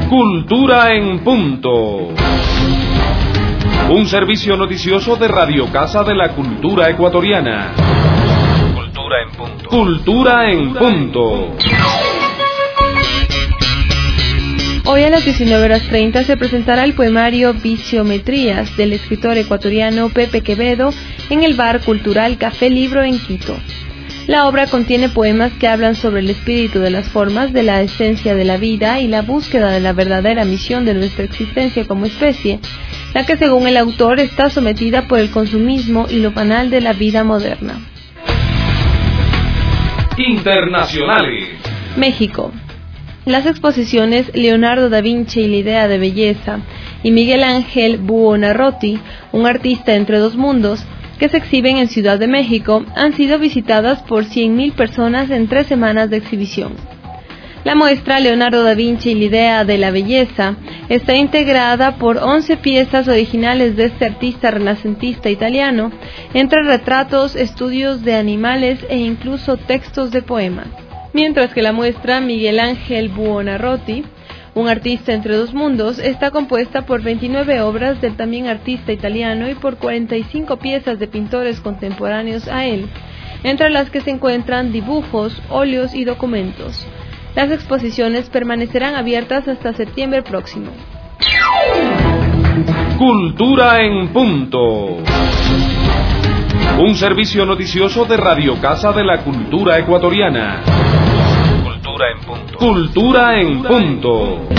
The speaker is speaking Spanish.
Cultura en Punto. Un servicio noticioso de Radio Casa de la Cultura Ecuatoriana. Cultura en Punto. Cultura en Punto. Hoy a las 19:30 se presentará el poemario Visiometrías del escritor ecuatoriano Pepe Quevedo en el Bar Cultural Café Libro en Quito. La obra contiene poemas que hablan sobre el espíritu de las formas, de la esencia de la vida y la búsqueda de la verdadera misión de nuestra existencia como especie, la que según el autor está sometida por el consumismo y lo banal de la vida moderna. Internacionales. México. Las exposiciones Leonardo da Vinci y la idea de belleza y Miguel Ángel Buonarroti, un artista entre dos mundos, que se exhiben en Ciudad de México, han sido visitadas por 100.000 personas en 3 semanas de exhibición. La muestra Leonardo da Vinci y la idea de la belleza está integrada por 11 piezas originales de este artista renacentista italiano, entre retratos, estudios de animales e incluso textos de poemas. Mientras que la muestra Miguel Ángel Buonarroti, un artista entre dos mundos, está compuesta por 29 obras del también artista italiano y por 45 piezas de pintores contemporáneos a él, entre las que se encuentran dibujos, óleos y documentos. Las exposiciones permanecerán abiertas hasta septiembre próximo. Cultura en Punto. Un servicio noticioso de Radio Casa de la Cultura Ecuatoriana. Cultura en Punto. Cultura en Punto.